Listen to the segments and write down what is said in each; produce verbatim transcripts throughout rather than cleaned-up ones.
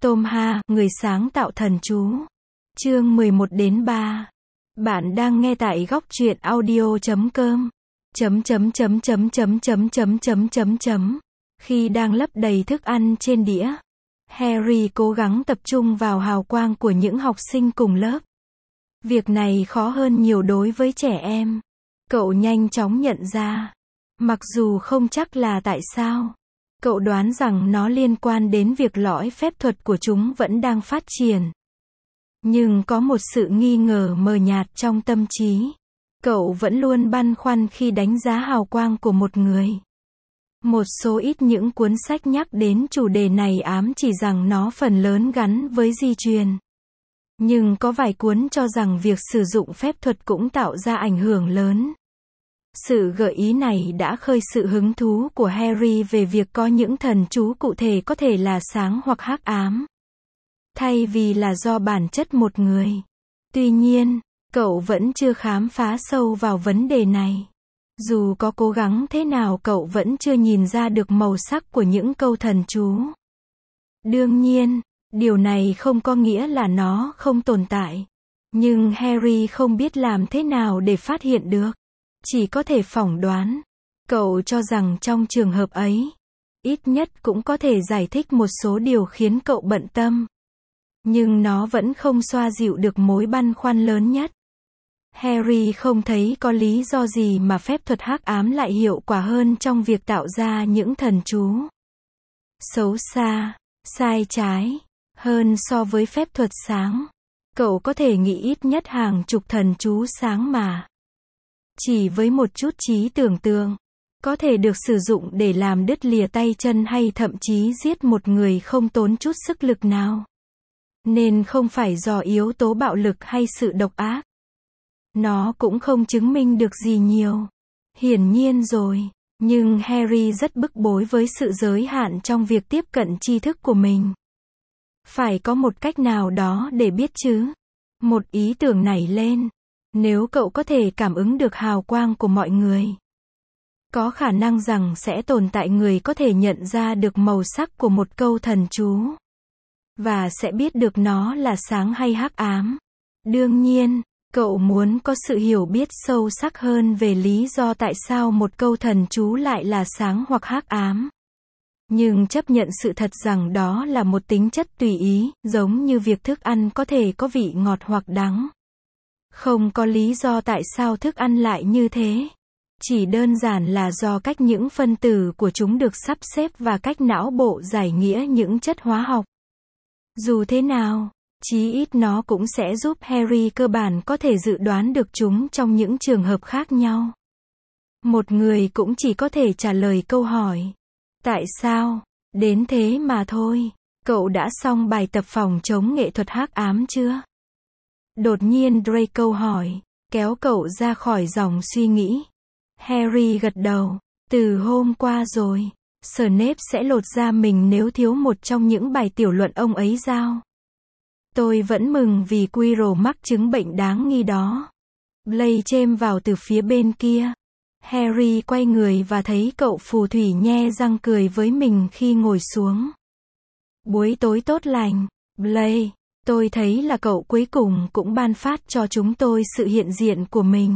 Tom Ha, người sáng tạo thần chú. Chương mười một đến ba. Bạn đang nghe tại góc truyện audio chấm com. Chấm chấm chấm chấm chấm chấm chấm chấm chấm chấm. Khi đang lấp đầy thức ăn trên đĩa, Harry cố gắng tập trung vào hào quang của những học sinh cùng lớp. Việc này khó hơn nhiều đối với trẻ em. Cậu nhanh chóng nhận ra. Mặc dù không chắc là tại sao. Cậu đoán rằng nó liên quan đến việc lõi phép thuật của chúng vẫn đang phát triển. Nhưng có một sự nghi ngờ mờ nhạt trong tâm trí. Cậu vẫn luôn băn khoăn khi đánh giá hào quang của một người. Một số ít những cuốn sách nhắc đến chủ đề này ám chỉ rằng nó phần lớn gắn với di truyền. Nhưng có vài cuốn cho rằng việc sử dụng phép thuật cũng tạo ra ảnh hưởng lớn. Sự gợi ý này đã khơi sự hứng thú của Harry về việc có những thần chú cụ thể có thể là sáng hoặc hắc ám, thay vì là do bản chất một người. Tuy nhiên, cậu vẫn chưa khám phá sâu vào vấn đề này. Dù có cố gắng thế nào cậu vẫn chưa nhìn ra được màu sắc của những câu thần chú. Đương nhiên, điều này không có nghĩa là nó không tồn tại. Nhưng Harry không biết làm thế nào để phát hiện được. Chỉ có thể phỏng đoán. Cậu cho rằng trong trường hợp ấy, ít nhất cũng có thể giải thích một số điều khiến cậu bận tâm. Nhưng nó vẫn không xoa dịu được mối băn khoăn lớn nhất. Harry không thấy có lý do gì mà phép thuật hắc ám lại hiệu quả hơn trong việc tạo ra những thần chú xấu xa, sai trái, hơn so với phép thuật sáng. Cậu có thể nghĩ ít nhất hàng chục thần chú sáng mà. Chỉ với một chút trí tưởng tượng, có thể được sử dụng để làm đứt lìa tay chân hay thậm chí giết một người không tốn chút sức lực nào. Nên không phải do yếu tố bạo lực hay sự độc ác. Nó cũng không chứng minh được gì nhiều. Hiển nhiên rồi, nhưng Harry rất bức bối với sự giới hạn trong việc tiếp cận tri thức của mình. Phải có một cách nào đó để biết chứ. Một ý tưởng nảy lên. Nếu cậu có thể cảm ứng được hào quang của mọi người, có khả năng rằng sẽ tồn tại người có thể nhận ra được màu sắc của một câu thần chú. Và sẽ biết được nó là sáng hay hắc ám. Đương nhiên, cậu muốn có sự hiểu biết sâu sắc hơn về lý do tại sao một câu thần chú lại là sáng hoặc hắc ám. Nhưng chấp nhận sự thật rằng đó là một tính chất tùy ý, giống như việc thức ăn có thể có vị ngọt hoặc đắng. Không có lý do tại sao thức ăn lại như thế. Chỉ đơn giản là do cách những phân tử của chúng được sắp xếp và cách não bộ giải nghĩa những chất hóa học. Dù thế nào, chí ít nó cũng sẽ giúp Harry cơ bản có thể dự đoán được chúng trong những trường hợp khác nhau. Một người cũng chỉ có thể trả lời câu hỏi. Tại sao? Đến thế mà thôi. Cậu đã xong bài tập phòng chống nghệ thuật hắc ám chưa? Đột nhiên Draco hỏi, kéo cậu ra khỏi dòng suy nghĩ. Harry gật đầu. Từ hôm qua rồi. Snape sẽ lột da mình nếu thiếu một trong những bài tiểu luận ông ấy giao. Tôi vẫn mừng vì Quirrell mắc chứng bệnh đáng nghi đó. Blaise chêm vào từ phía bên kia. Harry quay người và thấy cậu phù thủy nhe răng cười với mình khi ngồi xuống. Buổi tối tốt lành, Blaise. Tôi thấy là cậu cuối cùng cũng ban phát cho chúng tôi sự hiện diện của mình.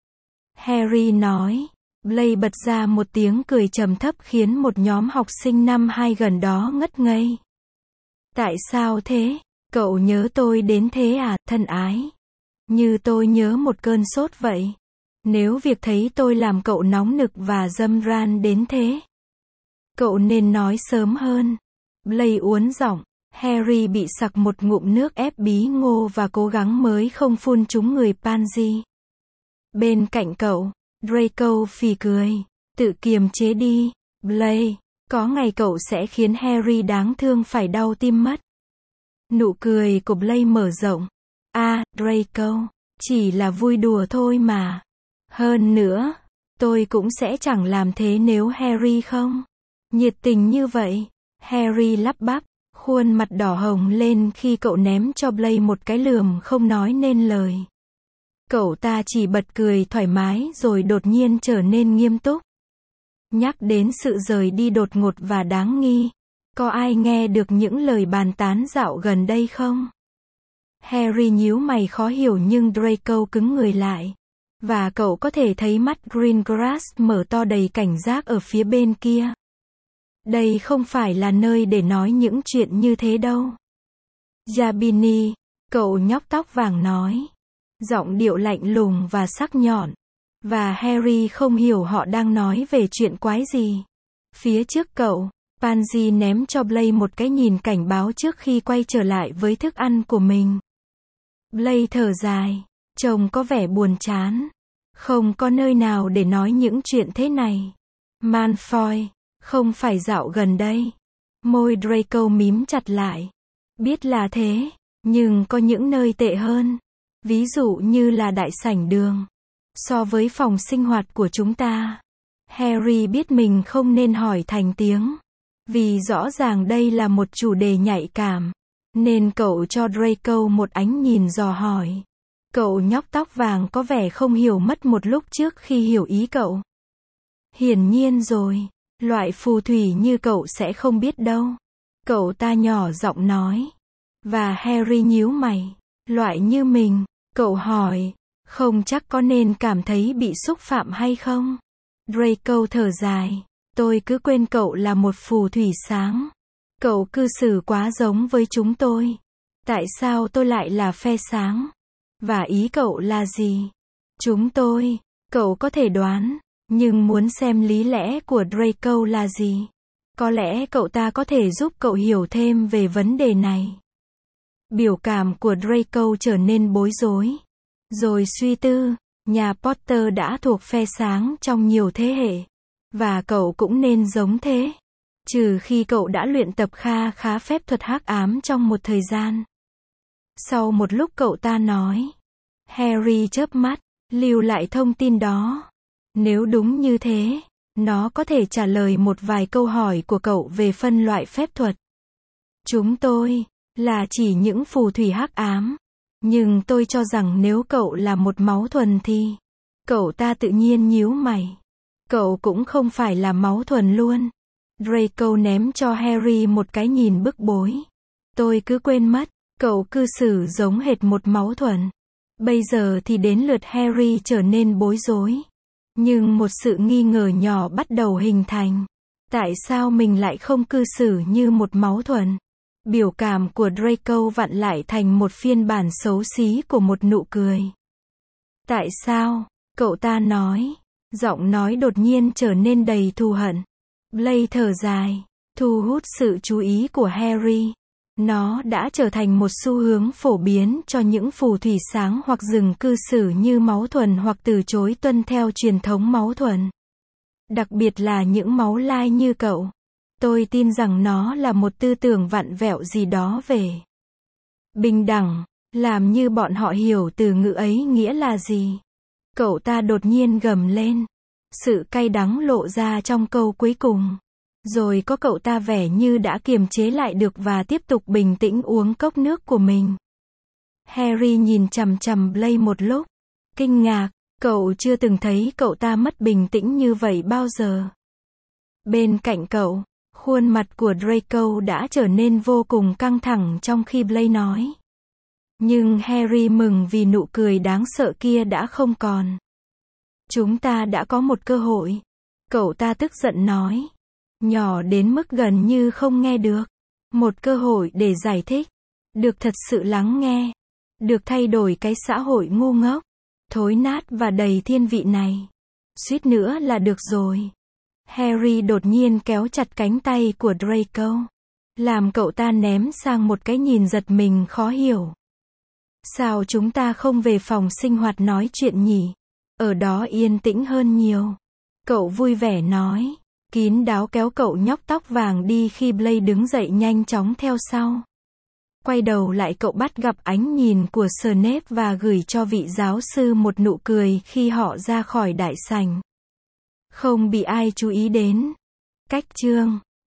Harry nói. Blaise bật ra một tiếng cười trầm thấp khiến một nhóm học sinh năm hai gần đó ngất ngây. Tại sao thế? Cậu nhớ tôi đến thế à, thân ái? Như tôi nhớ một cơn sốt vậy. Nếu việc thấy tôi làm cậu nóng nực và râm ran đến thế, cậu nên nói sớm hơn. Blaise uốn giọng. Harry bị sặc một ngụm nước ép bí ngô và cố gắng mới không phun trúng người Pansy. Bên cạnh cậu, Draco phì cười. Tự kiềm chế đi, Blaise. Có ngày cậu sẽ khiến Harry đáng thương phải đau tim mất. Nụ cười của Blaise mở rộng. À, Draco, chỉ là vui đùa thôi mà. Hơn nữa, tôi cũng sẽ chẳng làm thế nếu Harry không nhiệt tình như vậy. Harry lắp bắp, khuôn mặt đỏ hồng lên khi cậu ném cho Blaise một cái lườm không nói nên lời. Cậu ta chỉ bật cười thoải mái rồi đột nhiên trở nên nghiêm túc. Nhắc đến sự rời đi đột ngột và đáng nghi, Có ai nghe được những lời bàn tán dạo gần đây không? Harry nhíu mày khó hiểu nhưng Draco cứng người lại. Và cậu có thể thấy mắt Greengrass mở to đầy cảnh giác ở phía bên kia. Đây không phải là nơi để nói những chuyện như thế đâu. Jabini, cậu nhóc tóc vàng nói. Giọng điệu lạnh lùng và sắc nhọn. Và Harry không hiểu họ đang nói về chuyện quái gì. Phía trước cậu, Pansy ném cho Blaise một cái nhìn cảnh báo trước khi quay trở lại với thức ăn của mình. Blaise thở dài, trông có vẻ buồn chán. Không có nơi nào để nói những chuyện thế này. Malfoy, không phải dạo gần đây. Môi Draco mím chặt lại. Biết là thế, nhưng có những nơi tệ hơn. Ví dụ như là đại sảnh đường. So với phòng sinh hoạt của chúng ta. Harry biết mình không nên hỏi thành tiếng. Vì rõ ràng đây là một chủ đề nhạy cảm. Nên cậu cho Draco một ánh nhìn dò hỏi. Cậu nhóc tóc vàng có vẻ không hiểu mất một lúc trước khi hiểu ý cậu. Hiển nhiên rồi, loại phù thủy như cậu sẽ không biết đâu. Cậu ta nhỏ giọng nói. Và Harry nhíu mày. Loại như mình, cậu hỏi, không chắc có nên cảm thấy bị xúc phạm hay không? Draco thở dài. Tôi cứ quên cậu là một phù thủy sáng. Cậu cư xử quá giống với chúng tôi. Tại sao tôi lại là phe sáng? Và ý cậu là gì? Chúng tôi, cậu có thể đoán, nhưng muốn xem lý lẽ của Draco là gì? Có lẽ cậu ta có thể giúp cậu hiểu thêm về vấn đề này. Biểu cảm của Draco trở nên bối rối. Rồi suy tư, nhà Potter đã thuộc phe sáng trong nhiều thế hệ. Và cậu cũng nên giống thế. Trừ khi cậu đã luyện tập kha khá phép thuật hắc ám trong một thời gian. Sau một lúc cậu ta nói. Harry chớp mắt, lưu lại thông tin đó. Nếu đúng như thế, nó có thể trả lời một vài câu hỏi của cậu về phân loại phép thuật. Chúng tôi, là chỉ những phù thủy hắc ám. Nhưng tôi cho rằng nếu cậu là một máu thuần thì... Cậu ta tự nhiên nhíu mày. Cậu cũng không phải là máu thuần luôn. Draco ném cho Harry một cái nhìn bức bối. Tôi cứ quên mất, cậu cư xử giống hệt một máu thuần. Bây giờ thì đến lượt Harry trở nên bối rối. Nhưng một sự nghi ngờ nhỏ bắt đầu hình thành. Tại sao mình lại không cư xử như một máu thuần? Biểu cảm của Draco vặn lại thành một phiên bản xấu xí của một nụ cười. Tại sao? Cậu ta nói. Giọng nói đột nhiên trở nên đầy thù hận. Blaise thở dài, thu hút sự chú ý của Harry. Nó đã trở thành một xu hướng phổ biến cho những phù thủy sáng hoặc dừng cư xử như máu thuần hoặc từ chối tuân theo truyền thống máu thuần. Đặc biệt là những máu lai như cậu. Tôi tin rằng nó là một tư tưởng vặn vẹo gì đó về bình đẳng, làm như bọn họ hiểu từ ngữ ấy nghĩa là gì. Cậu ta đột nhiên gầm lên. Sự cay đắng lộ ra trong câu cuối cùng. Rồi có cậu ta vẻ như đã kiềm chế lại được và tiếp tục bình tĩnh uống cốc nước của mình. Harry nhìn chằm chằm Blaise một lúc. Kinh ngạc, cậu chưa từng thấy cậu ta mất bình tĩnh như vậy bao giờ. Bên cạnh cậu, khuôn mặt của Draco đã trở nên vô cùng căng thẳng trong khi Blaise nói. Nhưng Harry mừng vì nụ cười đáng sợ kia đã không còn. Chúng ta đã có một cơ hội. Cậu ta tức giận nói. Nhỏ đến mức gần như không nghe được. Một cơ hội để giải thích. Được thật sự lắng nghe. Được thay đổi cái xã hội ngu ngốc, thối nát và đầy thiên vị này. Suýt nữa là được rồi. Harry đột nhiên kéo chặt cánh tay của Draco. Làm cậu ta ném sang một cái nhìn giật mình khó hiểu. Sao chúng ta không về phòng sinh hoạt nói chuyện nhỉ? Ở đó yên tĩnh hơn nhiều. Cậu vui vẻ nói. Kín đáo kéo cậu nhóc tóc vàng đi khi Blaise đứng dậy nhanh chóng theo sau. Quay đầu lại cậu bắt gặp ánh nhìn của Snape và gửi cho vị giáo sư một nụ cười khi họ ra khỏi đại sảnh. Không bị ai chú ý đến. Cách chương